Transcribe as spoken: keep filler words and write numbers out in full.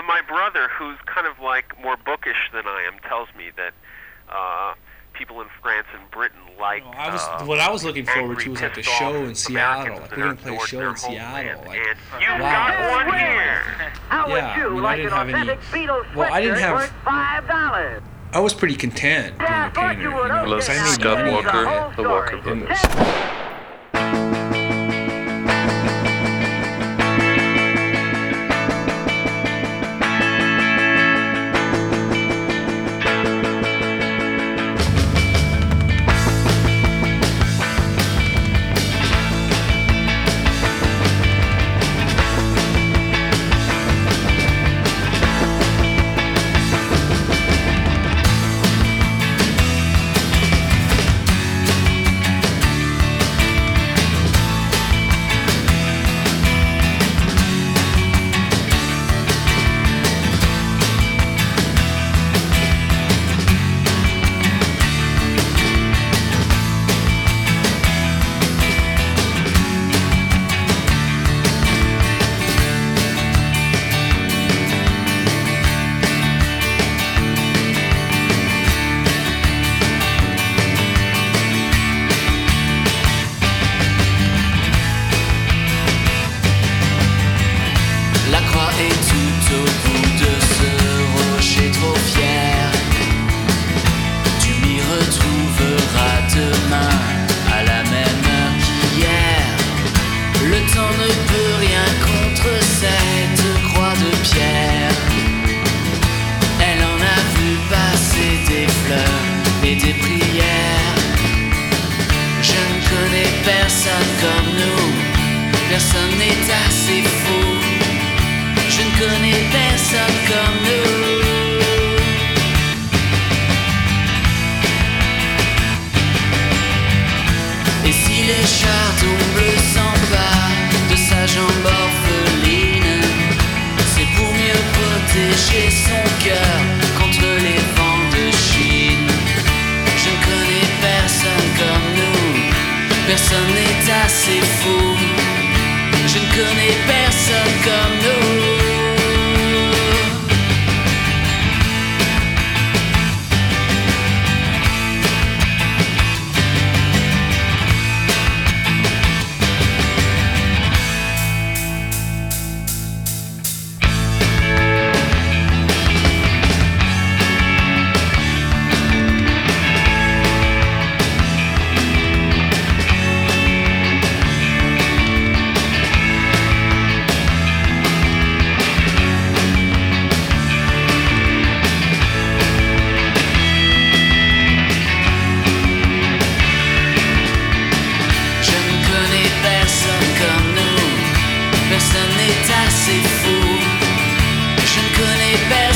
uh, my brother, who's kind of like more bookish than I am, tells me that uh, people in France and Britain like. Well, I was uh, what I was looking forward angry, to was like a pissed off show in Seattle. Americans Like that we're are gonna play a ignored show their in Seattle. homeland. Like And you've wow. got one here. How Yeah, would you I mean, I like didn't an have any- authentic Beatles well, I didn't sweatshirt have- worth five dollars? I was pretty content being Yeah, a I thought painter. you You would. know, Okay, because I now made Scott money Walker, at the it. the Walker And La croix est tout au bout de ce rocher trop fier. Tu m'y retrouveras demain à la même heure qu'hier. Le temps ne peut rien contre cette croix de pierre. Elle en a vu passer des fleurs et des prières. Je ne connais personne comme nous. Personne n'est assez fou. Je ne connais personne comme nous. Et si les chardons bleus s'emparent de sa jambe orpheline, c'est pour mieux protéger son cœur contre les vents de Chine. Je ne connais personne comme nous. Personne n'est assez fou. Je ne connais personne comme nous. Je ne connais personne comme nous. Personne n'est assez fou. Je ne connais personne